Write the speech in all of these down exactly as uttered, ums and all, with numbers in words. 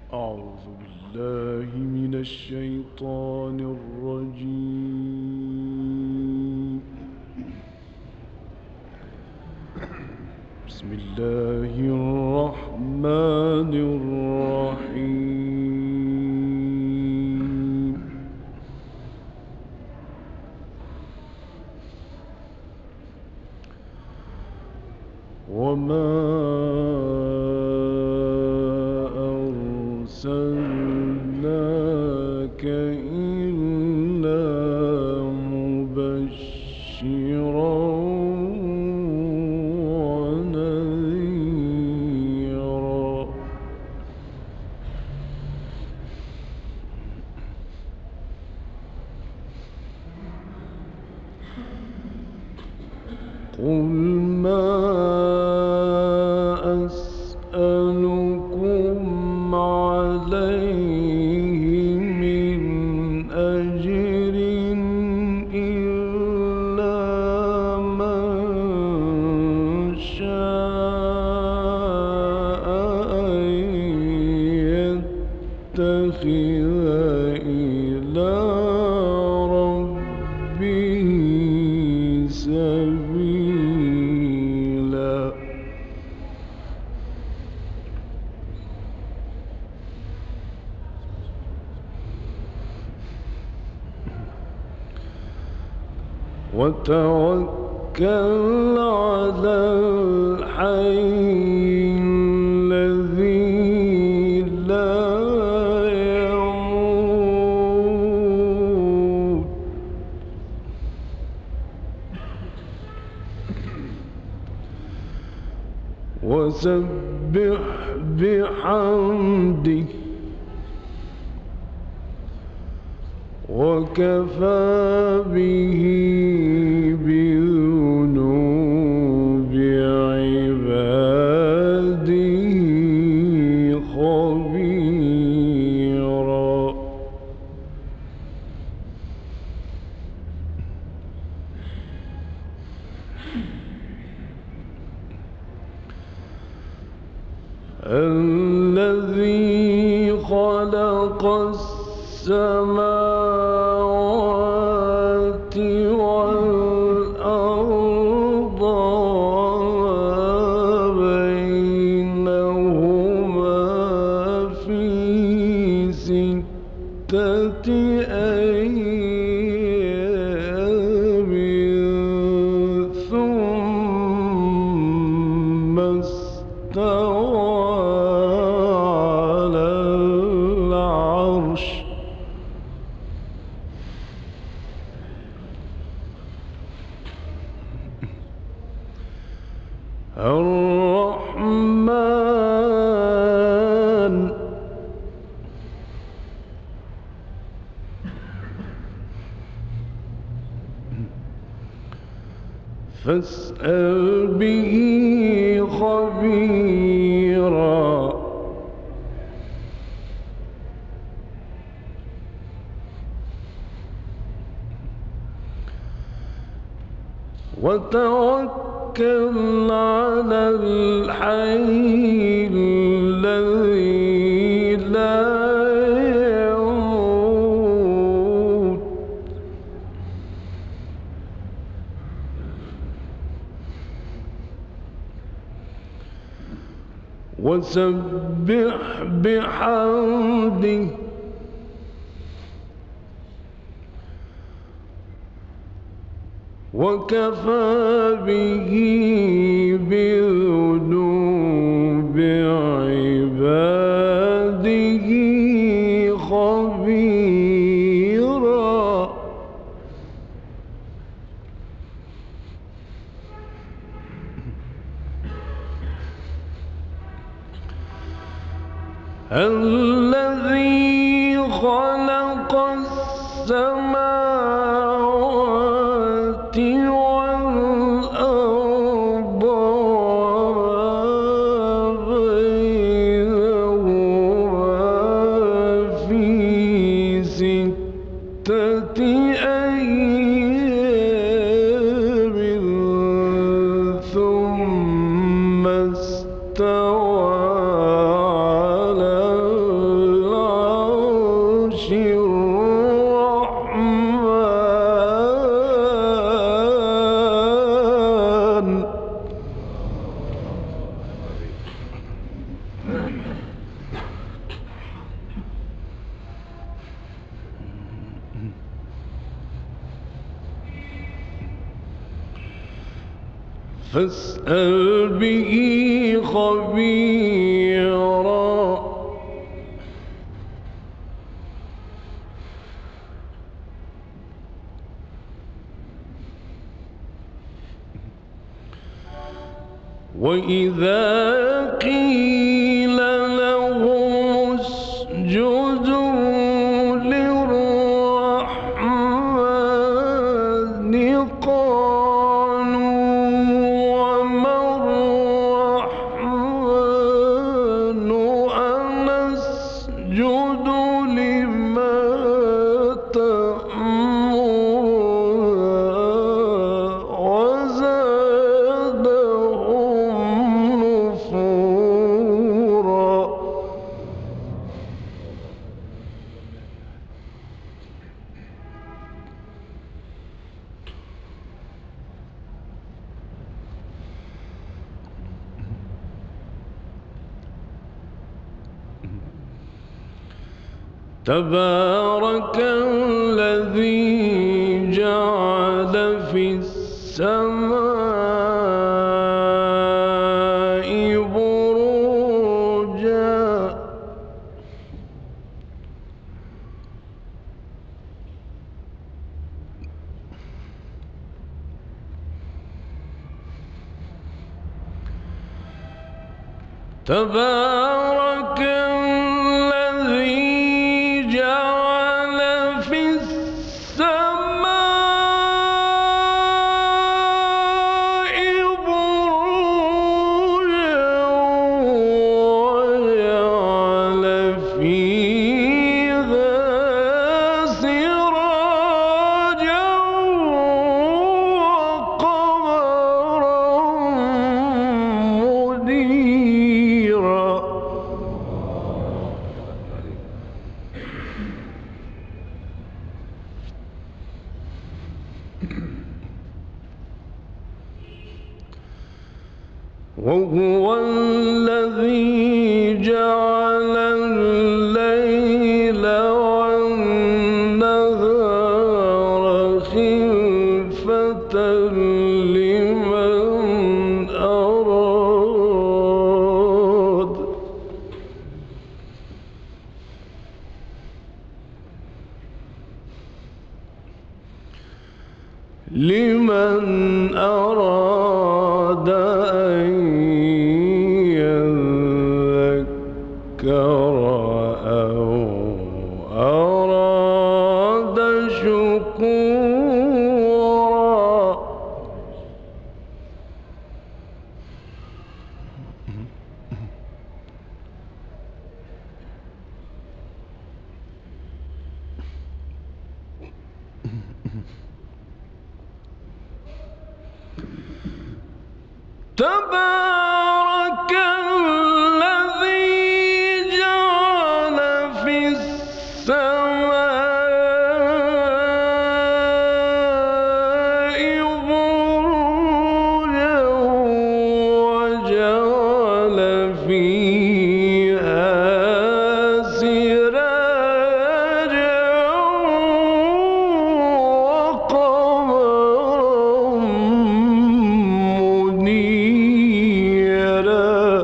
أعوذ بالله من الشيطان الرجيم. بسم الله الرحمن الرحيم. وما أرسلناك إلا مبشرا ونذيرا. قل ما أسألكم عليه من أجر إلا من شاء أن يتخذ إلى ربه سبيلا. وتوكل على الحي الذي لا يموت وسبح بحمده وكفى به بذنوب عباده خبيرا. الذي خلق السماوات والأرض وبينهما في ستة أيام ثم استوى على العرش. الرحمن فاسأل به خبيرا. وتوكل على الحي الذي لا يموت وسبح بحمده وكفى به بذنوب عباده خبيرا. الذي خلق السماوات والأرض وبينهما في ستة أيام ثم استوى على فاسأل به خبيرا وإذا قيل لهم اسجدوا للرحمن قالوا وما الرحمن أنسجد لما تأمرنا وزادهم نفورا. تبارك الذي جعل في السماء بروجا تبارك الذي جعل في السماء بروجا وجعل فيها سراجا وقمرا منيرا. وهو الذي جعل الليل والنهار خلفة لمن أراد لمن أراد أن يذكر أو أراد شكورا. تبارك الذي جعل في السماء بروجا وجعل فيها سراجا وقمرا منيرا.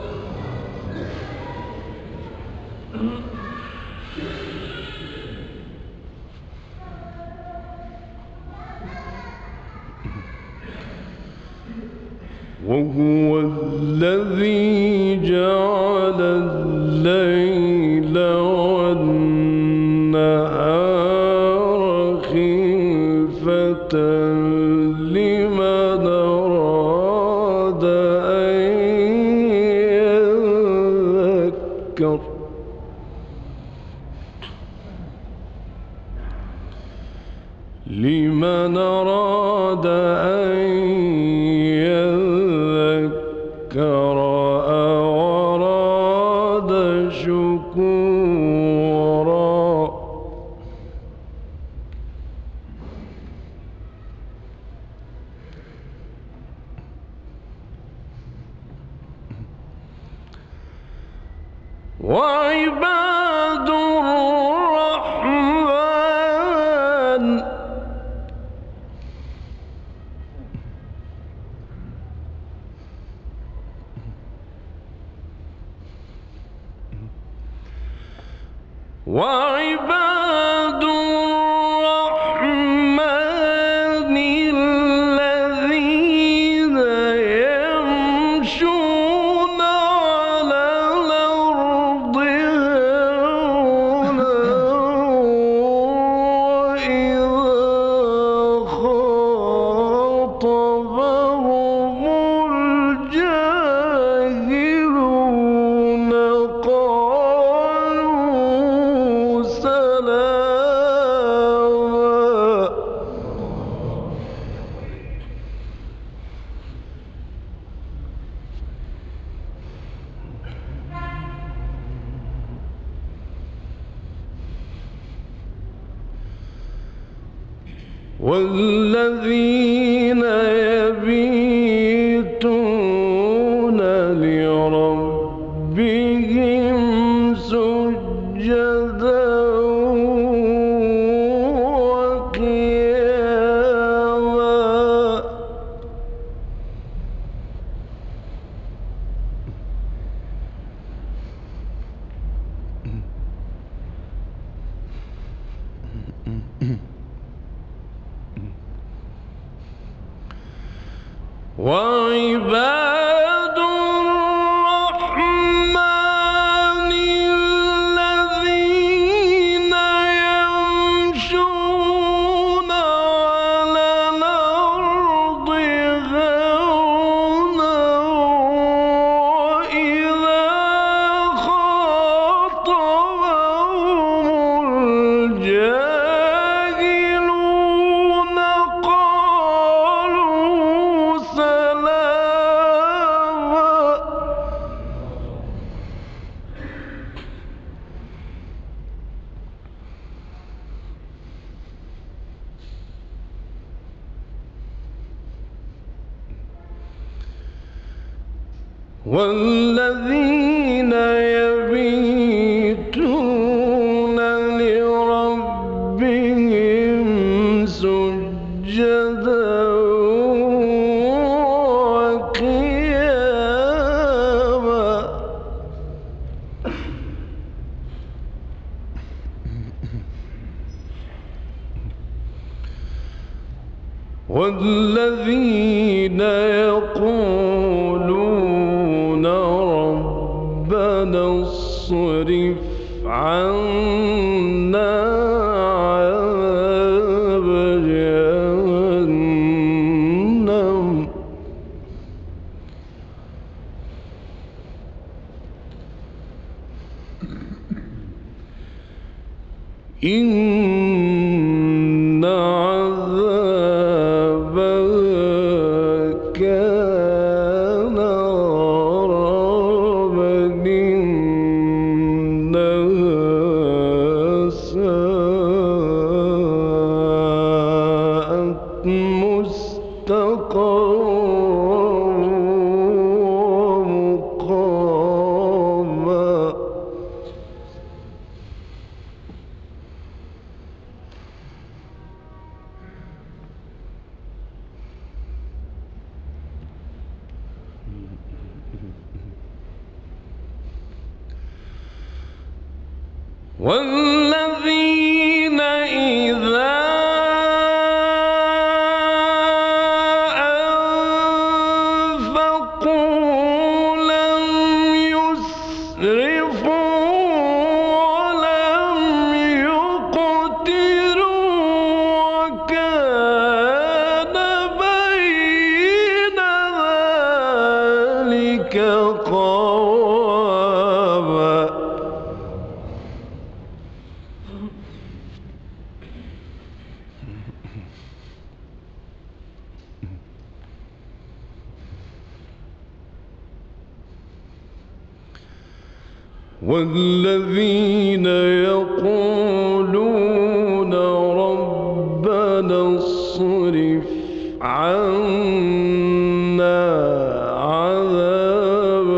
وهو الذي جعل الليل والنهار خلفة لمن أراد أن يذكر لمن أراد أن يذكر أو أراد شكورا. وعباد الرحمن وعباد الرحمن الذين يمشون على الأرض هونا وإذا خاطبهم الجاهلون قالوا سلاما. والذين يبيتون لربهم سجدا وقياما. وعباد الرحمن الذين يمشون على الأرض هونا وإذا خاطبهم الجاهلون قالوا سلاما. والذين يبيتون لربهم سجدا وقياما. والذين يقولون ربنا اصرف عنا عذاب جهنم إن عذابها كان غراما إنها ساءت مستقرا ومقاما. والذين إذا أنفقوا لم يسرفوا ولم يقتروا وكان بين ذلك قواما. والذين يقولون ربنا اصرف عنا عذاب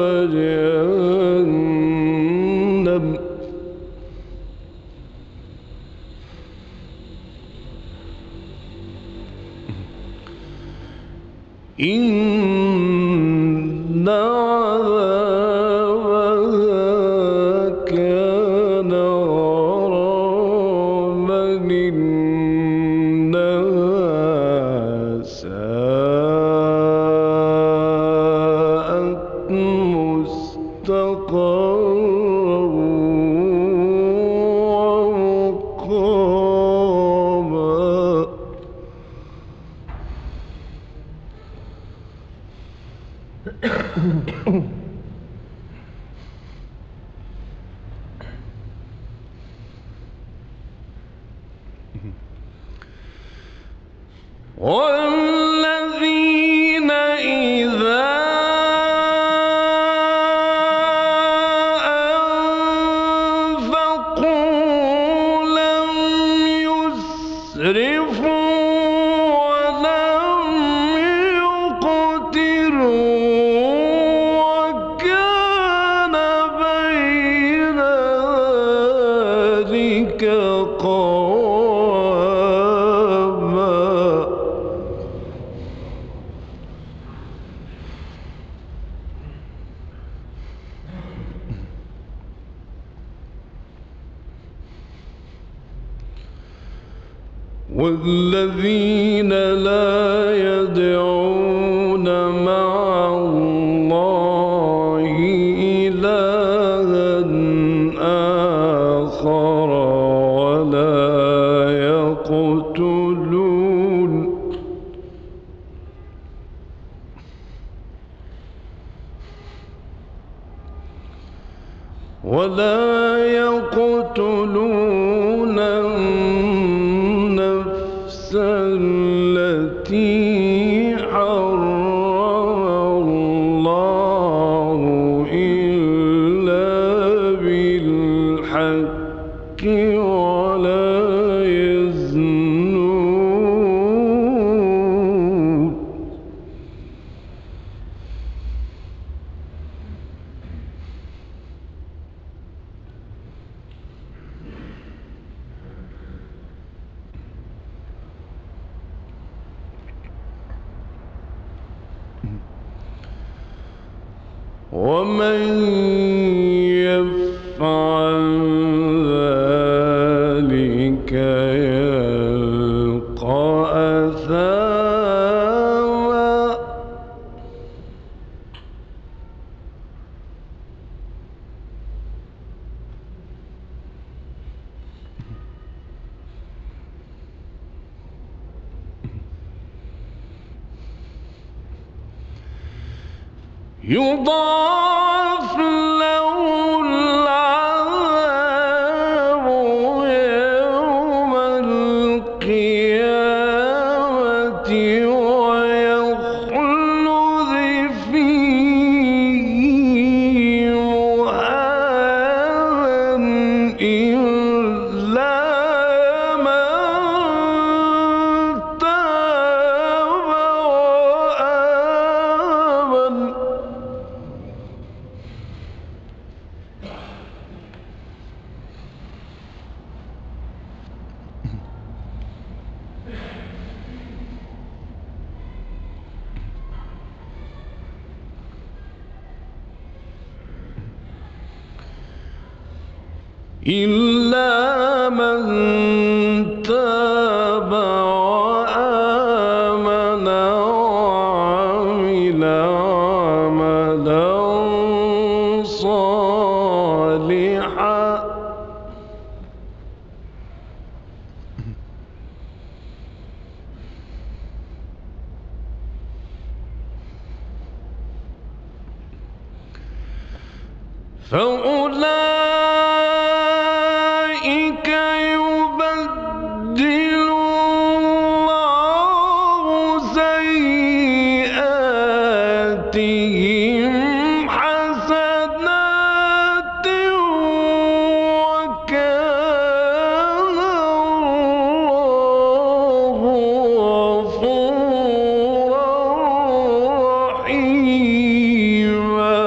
جهنم إن عذابها كان غراما مستقرا ومقاما. والذين إذا أنفقوا لم يسرفوا ولم يقتروا وكان بين ذلك قواما. والذين لا يدعون مع الله إلها آخر ولا يقتلون ولا يقتلون النفس التي حرم الله إلا بالحق ولا يزنون. ومن يفعل ذلك يلقى أثاما. يضاعف له العذاب يوم القيامة ويخلد فيه مهانا إلا من تاب وآمن. إلا من تاب وآمن وعمل عملا صالحا فأولئك يبدل الله سيئاتهم حسنات وكان الله غفورا رحيما.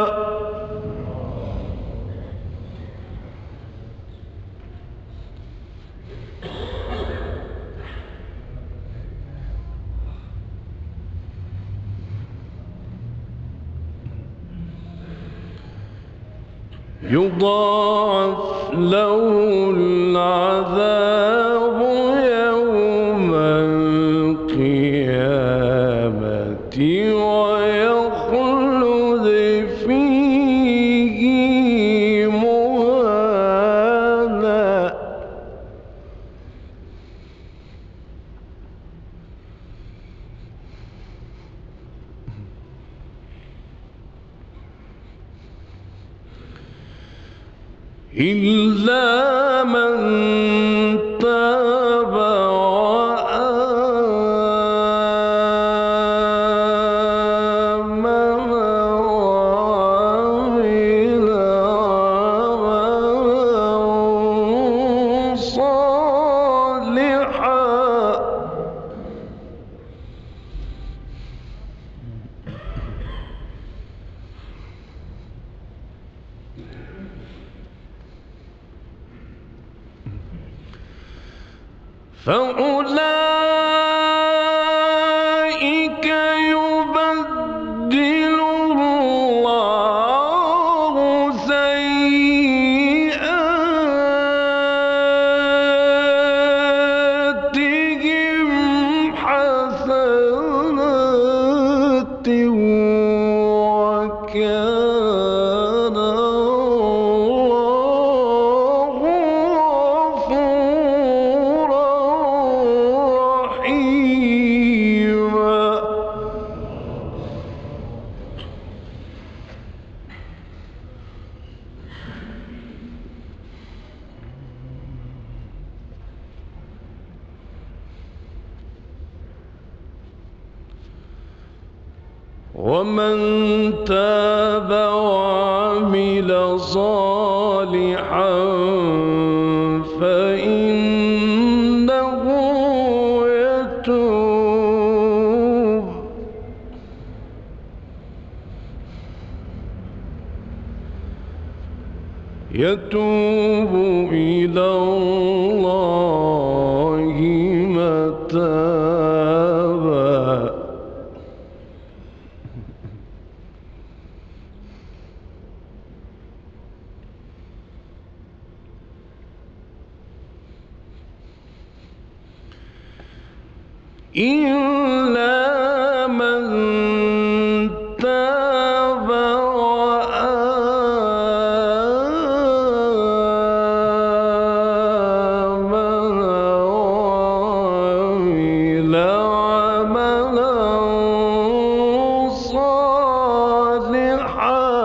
يضاعف له العذاب يوم القيامة ويخلد فيه إلا من تاب وآمن وعمل عملا صالحا فأولئك يبدل الله سيئاتهم حسنات وكان الله غفورا رحيما. ومن تاب وعمل صالحا فإنه يتوب يتوب إلى الله متابا. إلا من تاب وآمن وعمل عملا صالحا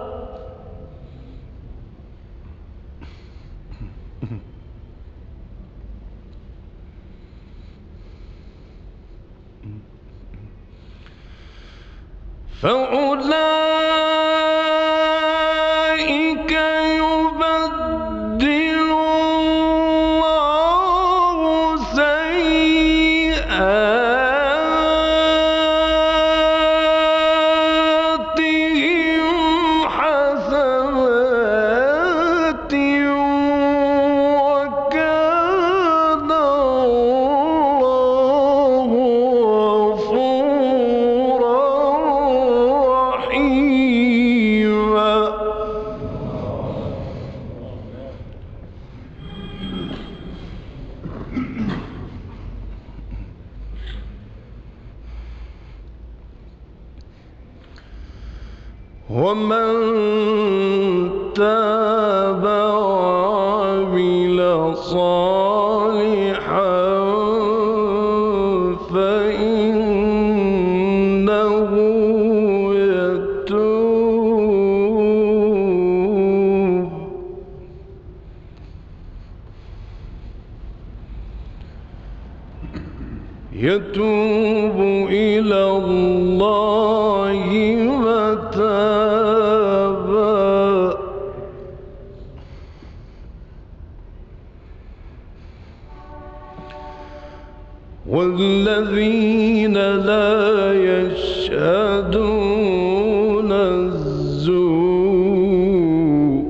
فأولئك يبدل الله سيئاتهم حسنات وكان الله غفورا رحيما. ومن تاب وعمل صالحا فإنه يتوب يتوب إلى الله متابا. والذين لا يشهدون الزور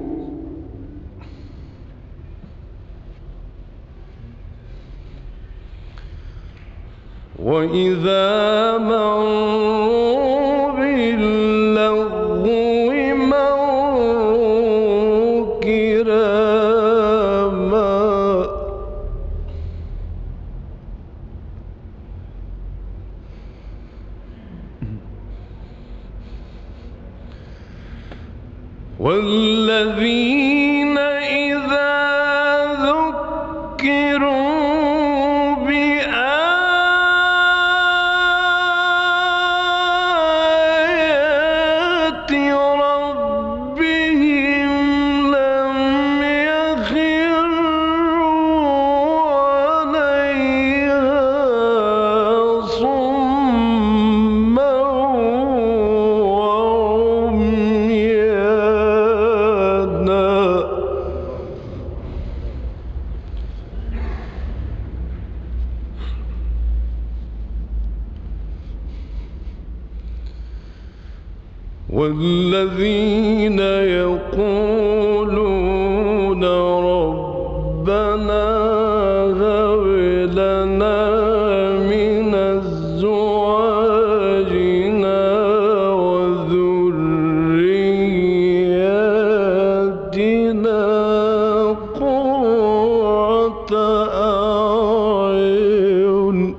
وإذا مروا باللغو مروا كراما. والذين إذا ذكروا بآيات ربهم لم والذين يقولون ربنا هب لنا من أزواجنا وذرياتنا قرة أعين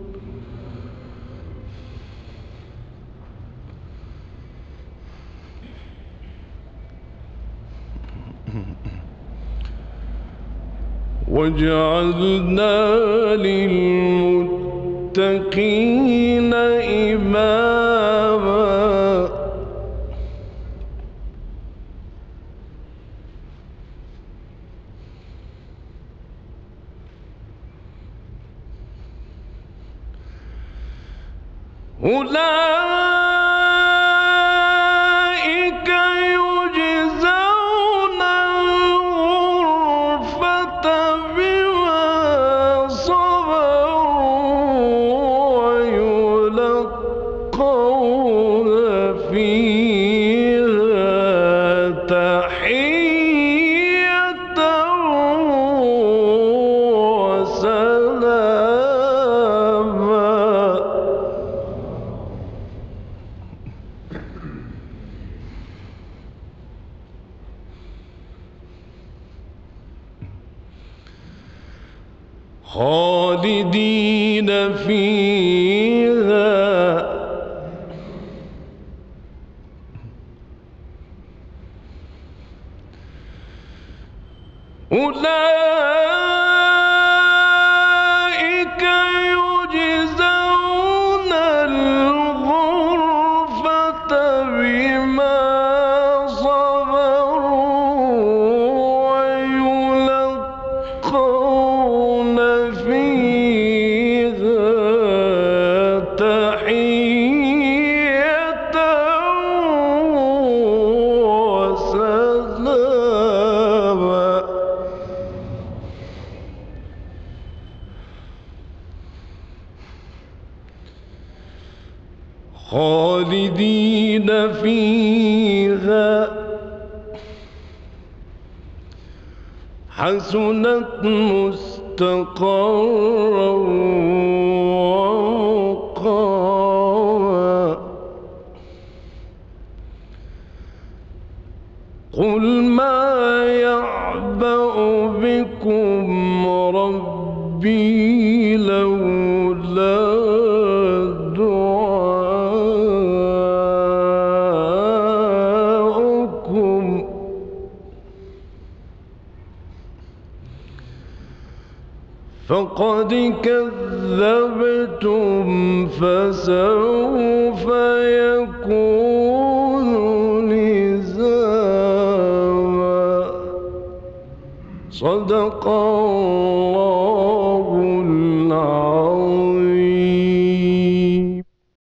وجعلنا للمتقين إماما أولئك يجزون الغرفة بما صبروا ويلقون فيها تحية وسلاما خالدين فيها أولئك يجزون الغرفة بما صبروا ويلقون فيها تحية وسلاما خالدين فيها حسنت مستقرا ومقاما قل ما يعبأ بكم ربي لولا دعاؤكم فقد كذبتم فسوف يكون لزاما صدق الله